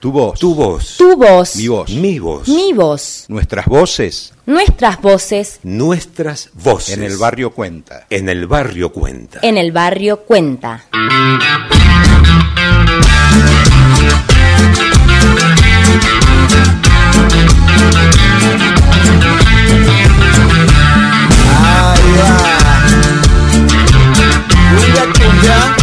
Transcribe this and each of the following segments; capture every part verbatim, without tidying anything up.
Tu voz. Tu voz. Tu voz. Mi voz. Mi voz. Mi voz. Nuestras voces. Nuestras voces. Nuestras voces. En el barrio cuenta. En el barrio cuenta. En el barrio cuenta. Ahí va. Cumbia, cumbia.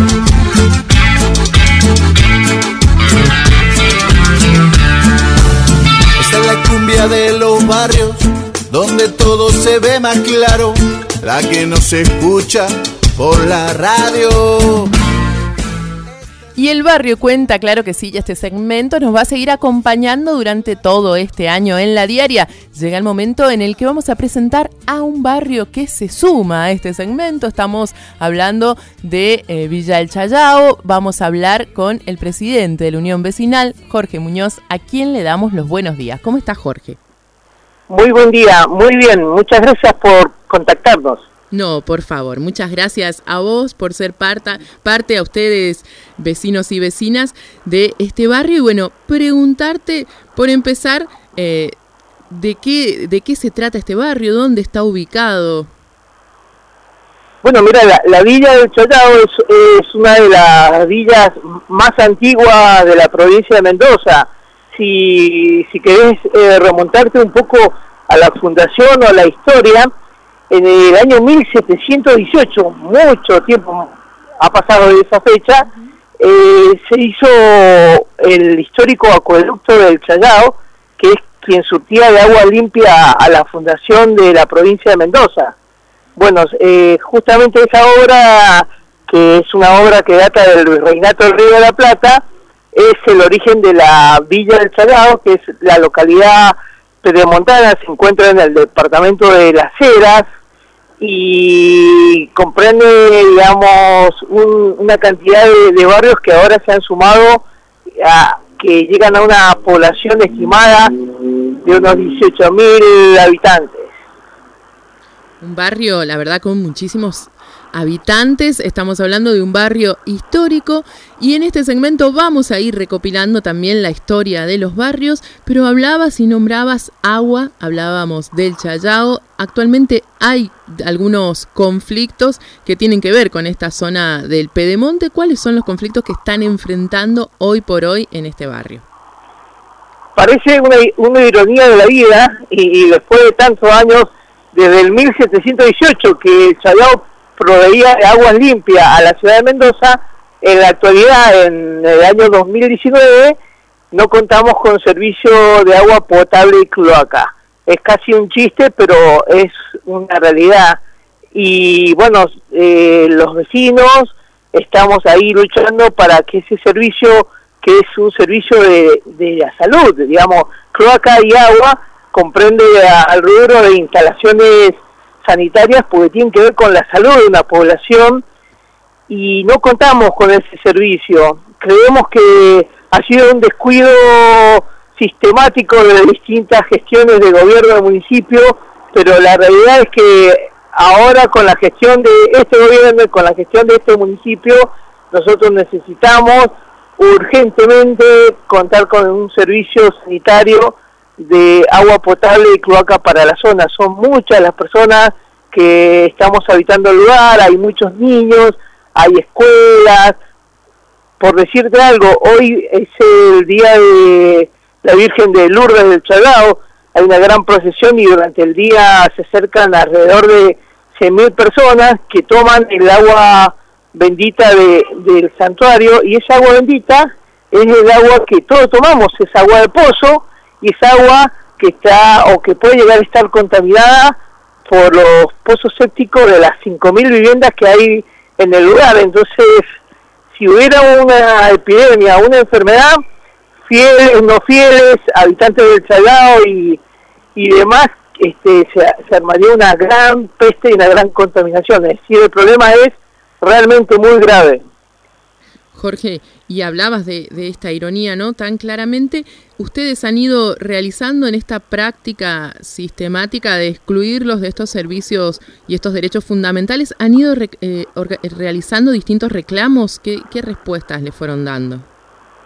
Esta es la cumbia de los barrios, donde todo se ve más claro, la que no se escucha por la radio. Y el barrio cuenta, claro que sí, y este segmento nos va a seguir acompañando durante todo este año en la diaria. Llega el momento en el que vamos a presentar a un barrio que se suma a este segmento. Estamos hablando de eh, Villa El Chayao. Vamos a hablar con el presidente de la Unión Vecinal, Jorge Muñoz, a quien le damos los buenos días. ¿Cómo está, Jorge? Muy buen día, muy bien. Muchas gracias por contactarnos. No, por favor, muchas gracias a vos por ser parte, parte a ustedes, vecinos y vecinas de este barrio. Y bueno, preguntarte, por empezar, eh, ¿de qué, de qué se trata este barrio? ¿Dónde está ubicado? Bueno, mira, la, la Villa del Chayao es, es una de las villas más antiguas de la provincia de Mendoza. Si, si querés eh, remontarte un poco a la fundación o a la historia, en el año mil setecientos dieciocho, mucho tiempo ha pasado de esa fecha, eh, se hizo el histórico acueducto del Chayao, que es quien surtía de agua limpia a la fundación de la provincia de Mendoza. Bueno, eh, justamente esa obra, que es una obra que data del Virreinato del Río de la Plata, es el origen de la Villa del Chayao, que es la localidad pedemontana, se encuentra en el departamento de Las Heras y comprende, digamos, un, una cantidad de, de barrios que ahora se han sumado, a, que llegan a una población estimada de unos dieciocho mil habitantes. Un barrio, la verdad, con muchísimos habitantes. Estamos hablando de un barrio histórico y en este segmento vamos a ir recopilando también la historia de los barrios, pero hablabas y nombrabas agua, hablábamos del Chayao. Actualmente hay algunos conflictos que tienen que ver con esta zona del Pedemonte. ¿Cuáles son los conflictos que están enfrentando hoy por hoy en este barrio? Parece una, una ironía de la vida y, y después de tantos años, desde el mil setecientos dieciocho que el Chayao proveía de agua limpia a la ciudad de Mendoza, en la actualidad, en el año dos mil diecinueve, no contamos con servicio de agua potable y cloaca. Es casi un chiste, pero es una realidad. Y bueno, eh, los vecinos estamos ahí luchando para que ese servicio, que es un servicio de, de la salud, digamos, cloaca y agua, comprende a, al rubro de instalaciones sanitarias porque tienen que ver con la salud de una población y no contamos con ese servicio. Creemos que ha sido un descuido sistemático de distintas gestiones de gobierno del municipio, pero la realidad es que ahora con la gestión de este gobierno y con la gestión de este municipio, nosotros necesitamos urgentemente contar con un servicio sanitario de agua potable y cloaca para la zona. Son muchas las personas que estamos habitando el lugar, hay muchos niños, hay escuelas. Por decirte algo, hoy es el día de la Virgen de Lourdes del Chayao, hay una gran procesión y durante el día se acercan alrededor de cien mil personas que toman el agua bendita de, del santuario, y esa agua bendita es el agua que todos tomamos, es agua de pozo, y es agua que está o que puede llegar a estar contaminada por los pozos sépticos de las cinco mil viviendas que hay en el lugar. Entonces, si hubiera una epidemia, una enfermedad, fieles, no fieles, habitantes del Chayao y, y demás, este, se, se armaría una gran peste y una gran contaminación. Es decir, el problema es realmente muy grave. Jorge, y hablabas de, de esta ironía, ¿no? Tan claramente, ustedes han ido realizando en esta práctica sistemática de excluirlos de estos servicios y estos derechos fundamentales, han ido re, eh, orga, realizando distintos reclamos. ¿Qué, qué respuestas le fueron dando?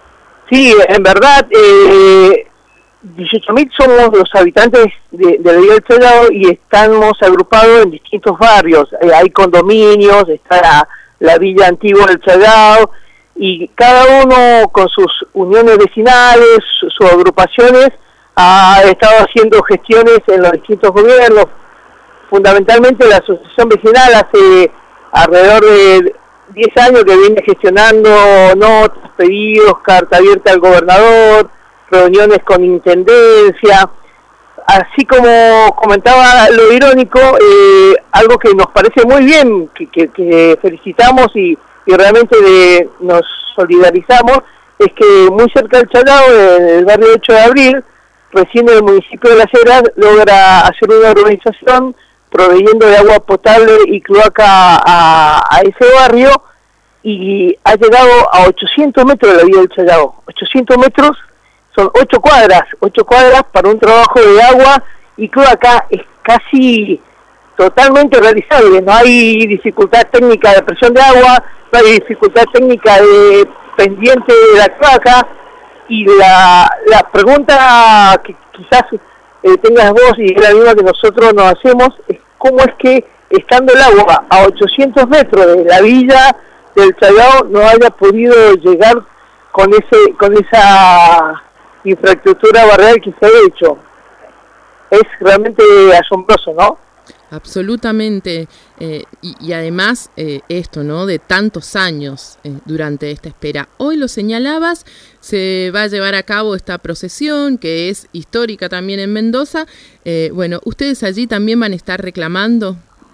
Sí, en verdad, eh, dieciocho mil somos los habitantes de, de la Villa del Chayao y estamos agrupados en distintos barrios. Eh, hay condominios, está la, la Villa Antigua del Chayao, y cada uno con sus uniones vecinales, sus, sus agrupaciones, ha estado haciendo gestiones en los distintos gobiernos. Fundamentalmente la asociación vecinal hace alrededor de diez años que viene gestionando notas, pedidos, carta abierta al gobernador, reuniones con intendencia. Así como comentaba lo irónico, eh, algo que nos parece muy bien, que, que, que felicitamos y, y realmente de, nos solidarizamos, es que muy cerca del Chayao, en el barrio ocho de abril, recién el municipio de Las Heras logra hacer una urbanización proveyendo de agua potable y cloaca a, a ese barrio, y ha llegado a ochocientos metros de la Villa del Chayao. ochocientos metros son ocho cuadras, ocho cuadras para un trabajo de agua y cloaca es casi totalmente realizable. No hay dificultad técnica de presión de agua, no hay dificultad técnica de pendiente de la cloaca, y la, la pregunta que quizás eh, tengas vos y es la misma que nosotros nos hacemos es cómo es que estando el agua a ochocientos metros de la Villa del Chayao no haya podido llegar con ese con esa infraestructura barrial que se ha hecho. Es realmente asombroso, ¿no? Absolutamente, eh, y, y además eh, esto, ¿no? De tantos años eh, durante esta espera. Hoy lo señalabas, se va a llevar a cabo esta procesión que es histórica también en Mendoza. Eh, bueno, ¿ustedes allí también van a estar reclamando?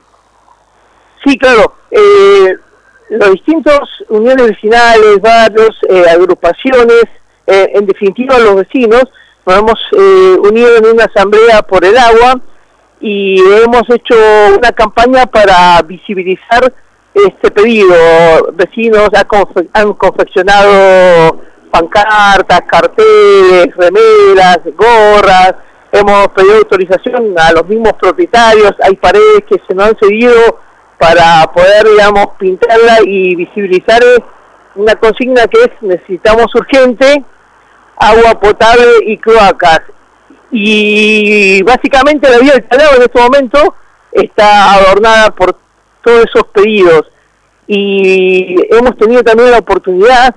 Sí, claro. Eh, los distintos uniones vecinales, barrios, eh, agrupaciones, eh, en definitiva los vecinos, nos hemos eh, unido en una asamblea por el agua y hemos hecho una campaña para visibilizar este pedido. Vecinos han, confe- han confeccionado pancartas, carteles, remeras, gorras, hemos pedido autorización a los mismos propietarios, hay paredes que se nos han cedido para poder, digamos, pintarla y visibilizar una consigna que es: necesitamos urgente agua potable y cloacas. Y básicamente la Villa del Chayao en este momento está adornada por todos esos pedidos, y hemos tenido también la oportunidad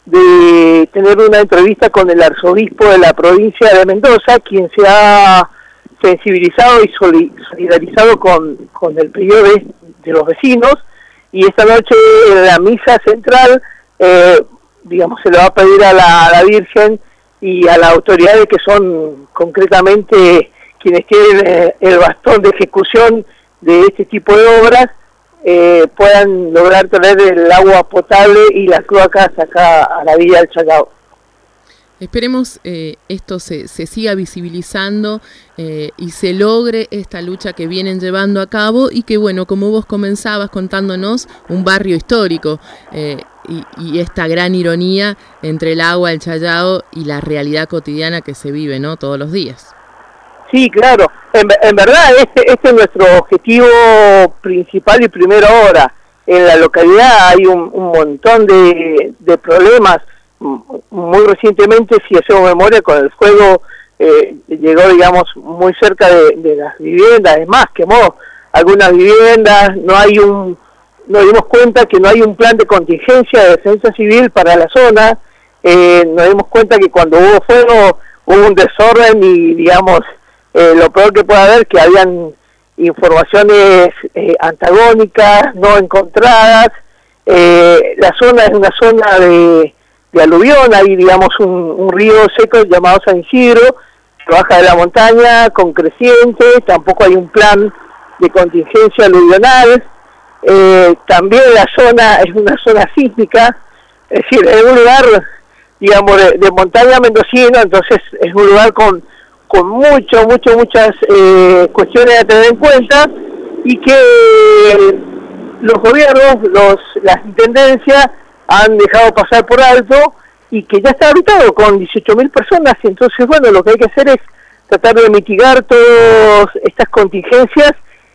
de tener una entrevista con el arzobispo de la provincia de Mendoza, quien se ha sensibilizado y solidarizado con, con el pedido de, de los vecinos, y esta noche en la misa central eh, digamos se le va a pedir a la, a la Virgen y a las autoridades que son concretamente quienes tienen eh, el bastón de ejecución de este tipo de obras, eh, puedan lograr traer el agua potable y las cloacas acá a la Villa del Chayao. Esperemos eh, esto se, se siga visibilizando eh, y se logre esta lucha que vienen llevando a cabo, y que, bueno, como vos comenzabas contándonos, un barrio histórico eh, y, y esta gran ironía entre el agua, el Chayao y la realidad cotidiana que se vive, ¿no?, todos los días. Sí, claro. En, en verdad este, este es nuestro objetivo principal y primero ahora. En la localidad hay un, un montón de, de problemas. Muy recientemente, si hacemos memoria, con el fuego eh, llegó, digamos, muy cerca de, de las viviendas. Es más, quemó algunas viviendas. No hay un, nos dimos cuenta que no hay un plan de contingencia de defensa civil para la zona. Eh, nos dimos cuenta que cuando hubo fuego hubo un desorden y, digamos, eh, lo peor que puede haber, que habían informaciones eh, antagónicas, no encontradas. Eh, la zona es una zona de de aluvión, hay, digamos, un, un río seco llamado San Isidro, que baja de la montaña con creciente, tampoco hay un plan de contingencia aluvional. Eh, también la zona es una zona sísmica, es decir, es un lugar, digamos, de, de montaña mendocino, entonces es un lugar con, con mucho, mucho, muchas eh, cuestiones a tener en cuenta, y que eh, los gobiernos, los las intendencias, han dejado pasar por alto, y que ya está habitado con dieciocho mil personas. Y entonces, bueno, lo que hay que hacer es tratar de mitigar todas estas contingencias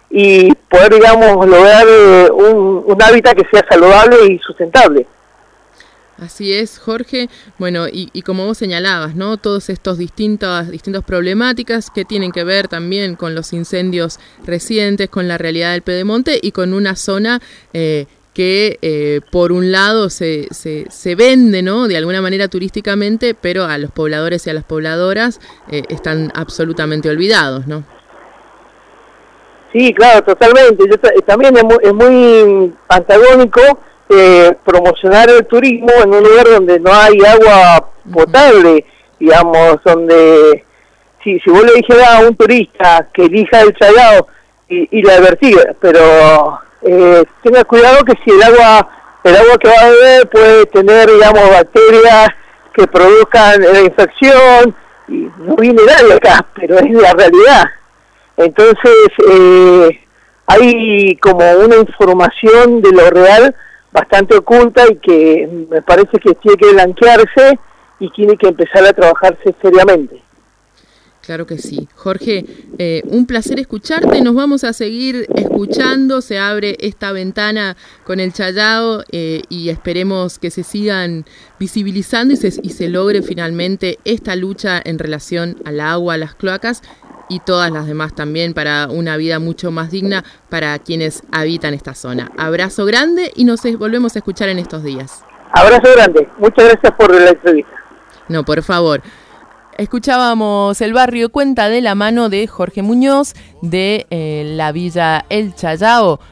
y poder, digamos, lograr eh, un, un hábitat que sea saludable y sustentable. Así es, Jorge. Bueno, y, y como vos señalabas, ¿no? Todos estos distintos, distintas problemáticas que tienen que ver también con los incendios recientes, con la realidad del Pedemonte y con una zona eh, que eh, por un lado se, se, se vende, ¿no? De alguna manera turísticamente, pero a los pobladores y a las pobladoras eh, están absolutamente olvidados, ¿no? Sí, claro, totalmente. Yo t- también es muy, es muy antagónico eh, promocionar el turismo en un lugar donde no hay agua potable, digamos, donde si, si vos le dijeras a un turista que elija el Chayao y, y la advertir, pero eh, tenga cuidado que si el agua el agua que va a beber puede tener, digamos, bacterias que produzcan la infección, y no viene nadie acá, pero es la realidad. Entonces, eh, hay como una información de lo real bastante oculta y que me parece que tiene que blanquearse y tiene que empezar a trabajarse seriamente. Claro que sí. Jorge, eh, un placer escucharte, nos vamos a seguir escuchando, se abre esta ventana con el Chayao eh, y esperemos que se sigan visibilizando y se, y se logre finalmente esta lucha en relación al agua, a las cloacas y todas las demás también para una vida mucho más digna para quienes habitan esta zona. Abrazo grande y nos volvemos a escuchar en estos días. Abrazo grande, muchas gracias por la entrevista. No, por favor. Escuchábamos el barrio Cuenta de la mano de Jorge Muñoz de eh, la Villa El Chayao.